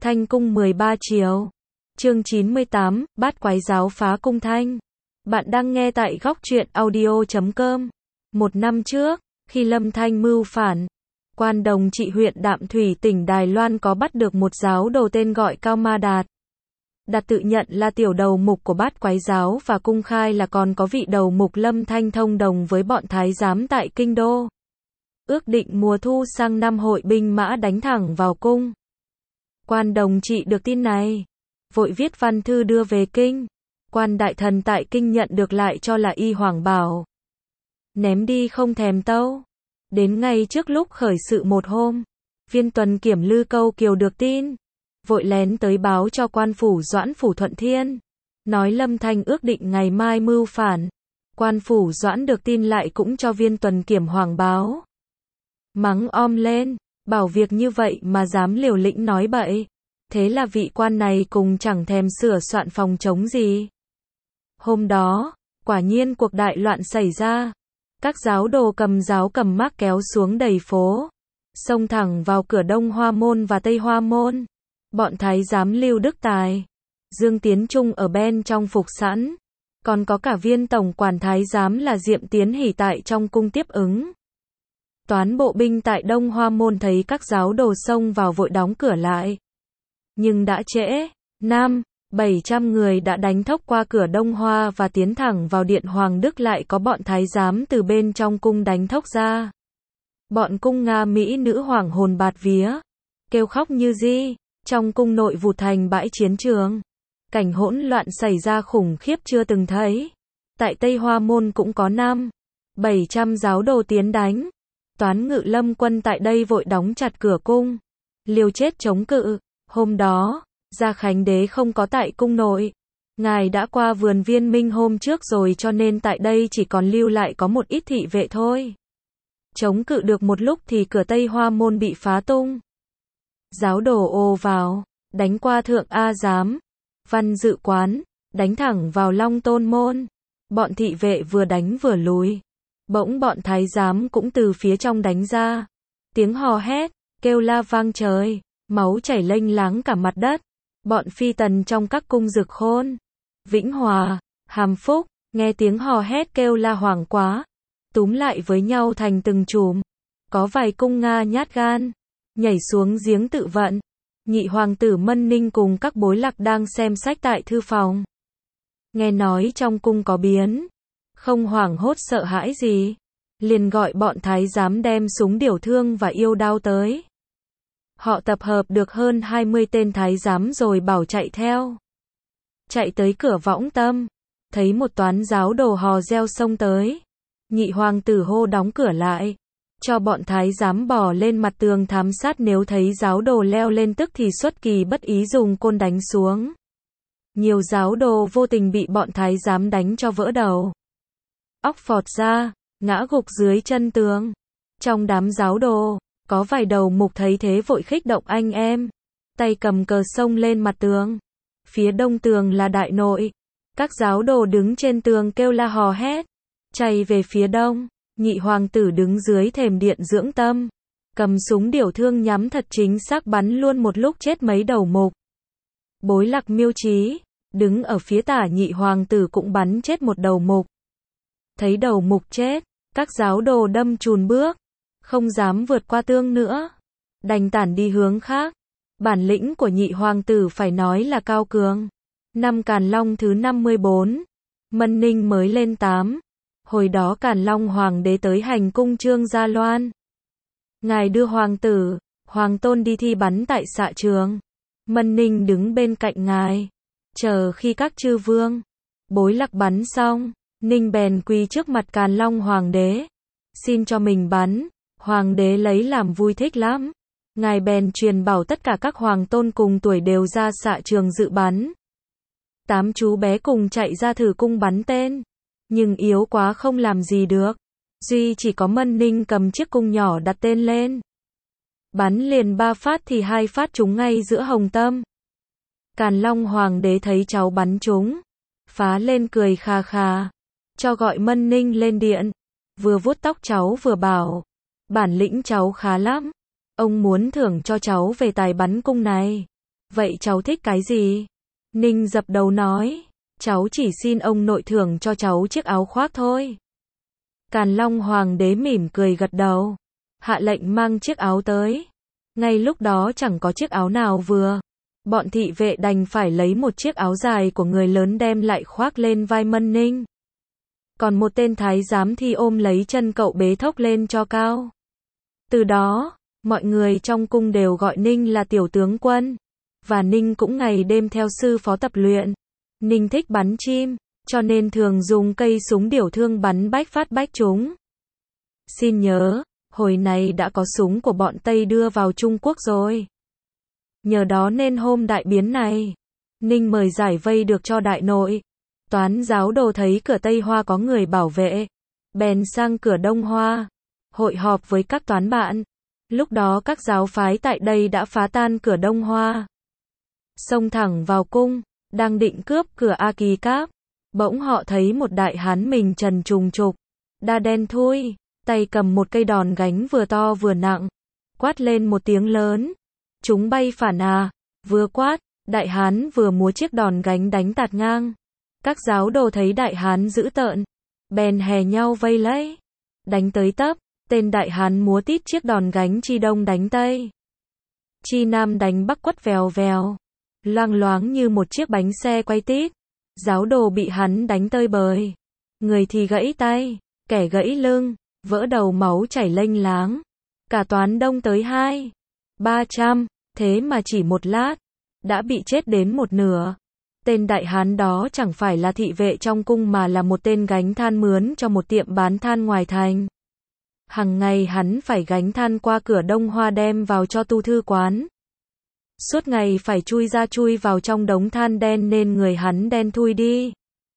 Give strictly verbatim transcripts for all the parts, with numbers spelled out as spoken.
Thanh cung mười ba chiều. Chương chín mươi tám, bát quái giáo phá cung thanh. Bạn đang nghe tại góc truyện audio chấm com. Một năm trước, khi Lâm Thanh mưu phản, Quan Đồng Trị huyện Đạm Thủy tỉnh Đài Loan có bắt được một giáo đồ tên gọi Cao Ma Đạt. Đạt tự nhận là tiểu đầu mục của bát quái giáo và cung khai là còn có vị đầu mục Lâm Thanh thông đồng với bọn thái giám tại kinh đô. Ước định mùa thu sang năm hội binh mã đánh thẳng vào cung. Quan Đồng Trị được tin này, vội viết văn thư đưa về kinh. Quan đại thần tại kinh nhận được lại cho là y hoàng bảo. Ném đi không thèm tâu. Đến ngay trước lúc khởi sự một hôm, Viên Tuần Kiểm Lư Câu Kiều được tin, vội lén tới báo cho quan phủ Doãn phủ Thuận Thiên, nói Lâm Thanh ước định ngày mai mưu phản. Quan phủ Doãn được tin lại cũng cho Viên Tuần Kiểm hoàng báo. Mắng om lên, bảo việc như vậy mà dám liều lĩnh nói bậy. Thế là vị quan này cùng chẳng thèm sửa soạn phòng chống gì. Hôm đó, quả nhiên cuộc đại loạn xảy ra. Các giáo đồ cầm giáo cầm mác kéo xuống đầy phố, xông thẳng vào cửa Đông Hoa Môn và Tây Hoa Môn. Bọn thái giám Lưu Đức Tài, Dương Tiến Trung ở bên trong phục sẵn, còn có cả viên tổng quản thái giám là Diệm Tiến Hỷ tại trong cung tiếp ứng. Toán bộ binh tại Đông Hoa Môn thấy các giáo đồ xông vào vội đóng cửa lại. Nhưng đã trễ, năm, bảy trăm người đã đánh thốc qua cửa Đông Hoa và tiến thẳng vào điện Hoàng Đức, lại có bọn thái giám từ bên trong cung đánh thốc ra. Bọn cung Nga Mỹ nữ hoảng hồn bạt vía, kêu khóc như di, trong cung nội vụt thành bãi chiến trường. Cảnh hỗn loạn xảy ra khủng khiếp chưa từng thấy. Tại Tây Hoa Môn cũng có năm, bảy trăm giáo đồ tiến đánh. Toán ngự lâm quân tại đây vội đóng chặt cửa cung, liều chết chống cự. Hôm đó, Gia Khánh Đế không có tại cung nội. Ngài đã qua vườn Viên Minh hôm trước rồi, cho nên tại đây chỉ còn lưu lại có một ít thị vệ thôi. Chống cự được một lúc thì cửa Tây Hoa Môn bị phá tung. Giáo đồ ồ vào, đánh qua Thượng A Giám, Văn Dự Quán, đánh thẳng vào Long Tôn Môn. Bọn thị vệ vừa đánh vừa lùi. Bỗng bọn thái giám cũng từ phía trong đánh ra. Tiếng hò hét, kêu la vang trời, máu chảy lênh láng cả mặt đất. Bọn phi tần trong các cung Dực Khôn, Vĩnh Hòa, Hàm Phúc, nghe tiếng hò hét kêu la hoảng quá, túm lại với nhau thành từng chùm. Có vài cung Nga nhát gan, nhảy xuống giếng tự vận. Nhị hoàng tử Mân Ninh cùng các bối lạc đang xem sách tại thư phòng. Nghe nói trong cung có biến, không hoảng hốt sợ hãi gì, liền gọi bọn thái giám đem súng điểu thương và yêu đao tới. Họ tập hợp được hơn hai mươi tên thái giám rồi bảo chạy theo. Chạy tới cửa Võng Tâm, thấy một toán giáo đồ hò reo xông tới. Nhị hoàng tử hô đóng cửa lại, cho bọn thái giám bò lên mặt tường thám sát, nếu thấy giáo đồ leo lên tức thì xuất kỳ bất ý dùng côn đánh xuống. Nhiều giáo đồ vô tình bị bọn thái giám đánh cho vỡ đầu, óc phọt ra, ngã gục dưới chân tường. Trong đám giáo đồ, có vài đầu mục thấy thế vội khích động anh em, tay cầm cờ xông lên mặt tường. Phía đông tường là đại nội, các giáo đồ đứng trên tường kêu la hò hét, chạy về phía đông. Nhị hoàng tử đứng dưới thềm điện dưỡng tâm, cầm súng điểu thương nhắm thật chính xác bắn luôn một lúc chết mấy đầu mục. Bối Lạc Miêu Chí, đứng ở phía tả nhị hoàng tử cũng bắn chết một đầu mục. Thấy đầu mục chết, các giáo đồ đâm chùn bước, không dám vượt qua tường nữa, đành tản đi hướng khác. Bản lĩnh của nhị hoàng tử phải nói là cao cường. Năm Càn Long thứ năm mươi bốn, Mân Ninh mới lên tám. Hồi đó Càn Long hoàng đế tới hành cung Trương Gia Loan. Ngài đưa hoàng tử, hoàng tôn đi thi bắn tại xạ trường. Mân Ninh đứng bên cạnh ngài, chờ khi các chư vương, bối lạc bắn xong, Ninh bèn quỳ trước mặt Càn Long hoàng đế, xin cho mình bắn. Hoàng đế lấy làm vui thích lắm. Ngài bèn truyền bảo tất cả các hoàng tôn cùng tuổi đều ra xạ trường dự bắn. Tám chú bé cùng chạy ra thử cung bắn tên, nhưng yếu quá không làm gì được. Duy chỉ có Mân Ninh cầm chiếc cung nhỏ đặt tên lên. Bắn liền ba phát thì hai phát trúng ngay giữa hồng tâm. Càn Long hoàng đế thấy cháu bắn trúng, phá lên cười khà khà, cho gọi Mân Ninh lên điện, vừa vuốt tóc cháu vừa bảo, bản lĩnh cháu khá lắm, ông muốn thưởng cho cháu về tài bắn cung này. Vậy cháu thích cái gì? Ninh dập đầu nói. Cháu chỉ xin ông nội thưởng cho cháu chiếc áo khoác thôi. Càn Long Hoàng đế mỉm cười gật đầu. Hạ lệnh mang chiếc áo tới. Ngay lúc đó chẳng có chiếc áo nào vừa. Bọn thị vệ đành phải lấy một chiếc áo dài của người lớn đem lại khoác lên vai Mân Ninh. Còn một tên thái giám thì ôm lấy chân cậu bế thốc lên cho cao. Từ đó, mọi người trong cung đều gọi Ninh là tiểu tướng quân. Và Ninh cũng ngày đêm theo sư phó tập luyện. Ninh thích bắn chim, cho nên thường dùng cây súng điểu thương bắn bách phát bách chúng. Xin nhớ, hồi này đã có súng của bọn Tây đưa vào Trung Quốc rồi. Nhờ đó nên hôm đại biến này, Ninh mời giải vây được cho đại nội. Toán giáo đồ thấy cửa Tây Hoa có người bảo vệ, bèn sang cửa Đông Hoa, hội họp với các toán bạn. Lúc đó các giáo phái tại đây đã phá tan cửa Đông Hoa, xông thẳng vào cung, đang định cướp cửa A Kỳ Cáp. Bỗng họ thấy một đại hán mình trần trùng trục, da đen thui, tay cầm một cây đòn gánh vừa to vừa nặng, quát lên một tiếng lớn. Chúng bay phản à, vừa quát, đại hán vừa múa chiếc đòn gánh đánh tạt ngang. Các giáo đồ thấy đại hán dữ tợn, bèn hè nhau vây lấy, đánh tới tấp, tên đại hán múa tít chiếc đòn gánh chi đông đánh tây, chi nam đánh bắc quất vèo vèo, loang loáng như một chiếc bánh xe quay tít. Giáo đồ bị hắn đánh tơi bời, người thì gãy tay, kẻ gãy lưng, vỡ đầu máu chảy lênh láng. Cả toán đông tới hai, ba trăm, thế mà chỉ một lát, đã bị chết đến một nửa. Tên đại hán đó chẳng phải là thị vệ trong cung mà là một tên gánh than mướn cho một tiệm bán than ngoài thành. Hằng ngày hắn phải gánh than qua cửa Đông Hoa đem vào cho tu thư quán. Suốt ngày phải chui ra chui vào trong đống than đen nên người hắn đen thui đi.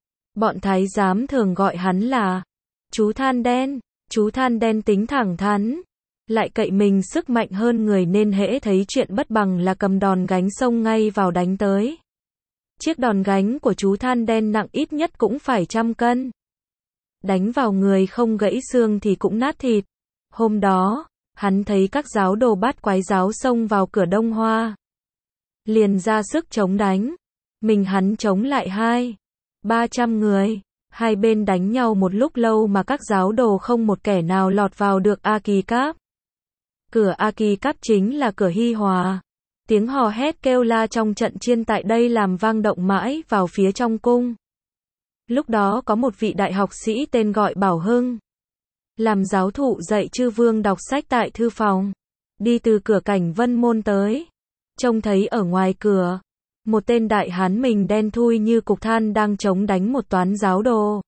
Bọn thái giám thường gọi hắn là chú than đen. Chú than đen tính thẳng thắn, lại cậy mình sức mạnh hơn người nên hễ thấy chuyện bất bằng là cầm đòn gánh xông ngay vào đánh tới. Chiếc đòn gánh của chú than đen nặng ít nhất cũng phải trăm cân. Đánh vào người không gãy xương thì cũng nát thịt. Hôm đó, hắn thấy các giáo đồ bát quái giáo xông vào cửa Đông Hoa, liền ra sức chống đánh. Mình hắn chống lại hai, ba trăm người. Hai bên đánh nhau một lúc lâu mà các giáo đồ không một kẻ nào lọt vào được A Kỳ Cáp. Cửa A Kỳ Cáp chính là cửa Hi Hòa. Tiếng hò hét kêu la trong trận chiên tại đây làm vang động mãi vào phía trong cung. Lúc đó có một vị đại học sĩ tên gọi Bảo Hưng, làm giáo thụ dạy chư vương đọc sách tại thư phòng. Đi từ cửa Cảnh Vân Môn tới, trông thấy ở ngoài cửa một tên đại hán mình đen thui như cục than đang chống đánh một toán giáo đồ.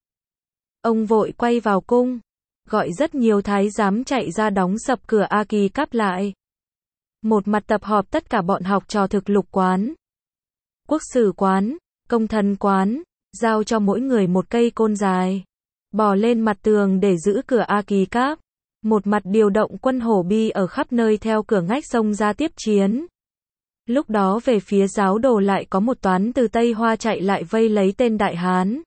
Ông vội quay vào cung, gọi rất nhiều thái giám chạy ra đóng sập cửa A Kỳ Cáp lại. Một mặt tập họp tất cả bọn học trò thực lục quán, quốc sử quán, công thần quán, giao cho mỗi người một cây côn dài, bò lên mặt tường để giữ cửa A Kỳ Cáp. Một mặt điều động quân hổ bi ở khắp nơi theo cửa ngách sông ra tiếp chiến. Lúc đó về phía giáo đồ lại có một toán từ Tây Hoa chạy lại vây lấy tên đại hán,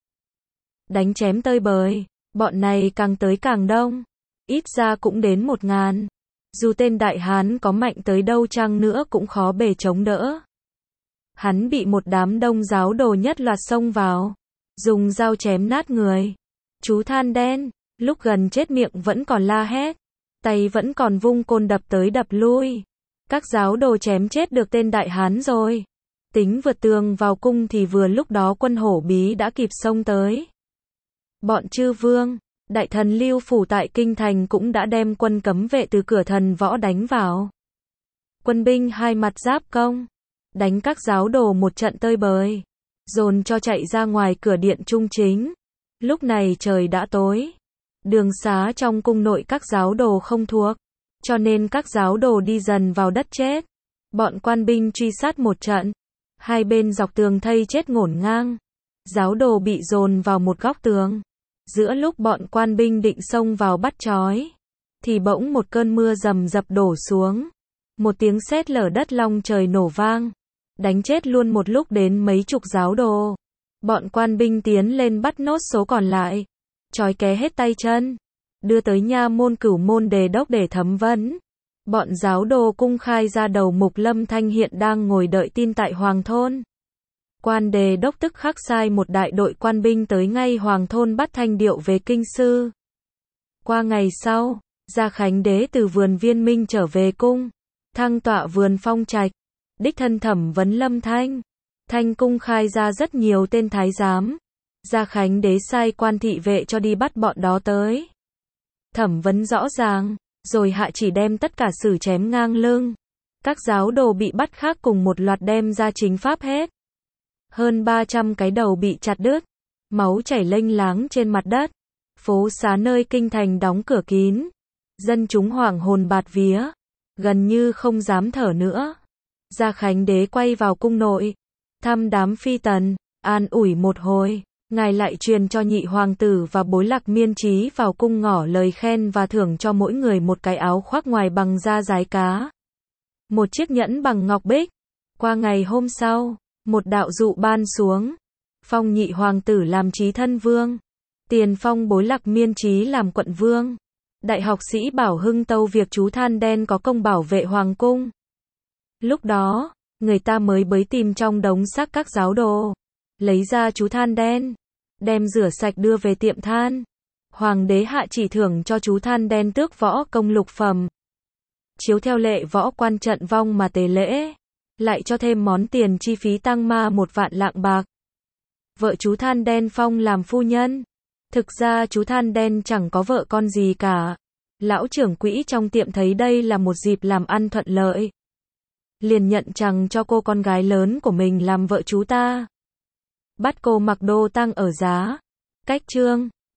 đánh chém tơi bời. Bọn này càng tới càng đông, ít ra cũng đến một ngàn. Dù tên đại hán có mạnh tới đâu chăng nữa cũng khó bề chống đỡ. Hắn bị một đám đông giáo đồ nhất loạt xông vào, dùng dao chém nát người. Chú than đen, lúc gần chết miệng vẫn còn la hét, tay vẫn còn vung côn đập tới đập lui. Các giáo đồ chém chết được tên đại hán rồi, tính vượt tường vào cung thì vừa lúc đó quân hổ bí đã kịp xông tới. Bọn chư vương, đại thần Lưu Phủ tại kinh thành cũng đã đem quân cấm vệ từ cửa thần võ đánh vào. Quân binh hai mặt giáp công, đánh các giáo đồ một trận tơi bời, dồn cho chạy ra ngoài cửa điện trung chính. Lúc này trời đã tối, đường xá trong cung nội các giáo đồ không thuộc, cho nên các giáo đồ đi dần vào đất chết. Bọn quan binh truy sát một trận, hai bên dọc tường thây chết ngổn ngang. Giáo đồ bị dồn vào một góc tường. Giữa lúc bọn quan binh định xông vào bắt trói, thì bỗng một cơn mưa rầm rập đổ xuống. Một tiếng sét lở đất long trời nổ vang, đánh chết luôn một lúc đến mấy chục giáo đồ. Bọn quan binh tiến lên bắt nốt số còn lại, trói ké hết tay chân, đưa tới nha môn Cửu Môn Đề Đốc để thẩm vấn. Bọn giáo đồ cung khai ra đầu mục Lâm Thanh hiện đang ngồi đợi tin tại Hoàng Thôn. Quan đề đốc tức khắc sai một đại đội quan binh tới ngay Hoàng Thôn bắt Thanh Điệu về kinh sư. Qua ngày sau, Gia Khánh Đế từ vườn Viên Minh trở về cung, thăng tọa vườn Phong Trạch, đích thân thẩm vấn Lâm Thanh. Thanh cung khai ra rất nhiều tên thái giám. Gia Khánh Đế sai quan thị vệ cho đi bắt bọn đó tới. Thẩm vấn rõ ràng, rồi hạ chỉ đem tất cả xử chém ngang lưng. Các giáo đồ bị bắt khác cùng một loạt đem ra chính pháp hết. Hơn ba trăm cái đầu bị chặt đứt, máu chảy lênh láng trên mặt đất. Phố xá nơi kinh thành đóng cửa kín. Dân chúng hoảng hồn bạt vía, gần như không dám thở nữa. Gia Khánh Đế quay vào cung nội, thăm đám phi tần, an ủi một hồi. Ngài lại truyền cho nhị hoàng tử và bối lạc miên trí vào cung ngỏ lời khen và thưởng cho mỗi người một cái áo khoác ngoài bằng da giái cá. Một chiếc nhẫn bằng ngọc bích. Qua ngày hôm sau, một đạo dụ ban xuống. Phong nhị hoàng tử làm trí thân vương. Tiền phong bối lạc miên trí làm quận vương. Đại học sĩ Bảo Hưng tâu việc chú Than Đen có công bảo vệ hoàng cung. Lúc đó, người ta mới bới tìm trong đống xác các giáo đồ. Lấy ra chú Than Đen, đem rửa sạch đưa về tiệm than. Hoàng đế hạ chỉ thưởng cho chú Than Đen tước võ công lục phẩm. Chiếu theo lệ võ quan trận vong mà tề lễ. Lại cho thêm món tiền chi phí tăng ma một vạn lạng bạc. Vợ chú Than Đen phong làm phu nhân. Thực ra chú Than Đen chẳng có vợ con gì cả. Lão trưởng quỹ trong tiệm thấy đây là một dịp làm ăn thuận lợi. Liền nhận chằng cho cô con gái lớn của mình làm vợ chú ta. Bắt cô mặc đô tăng ở giá. Cách chương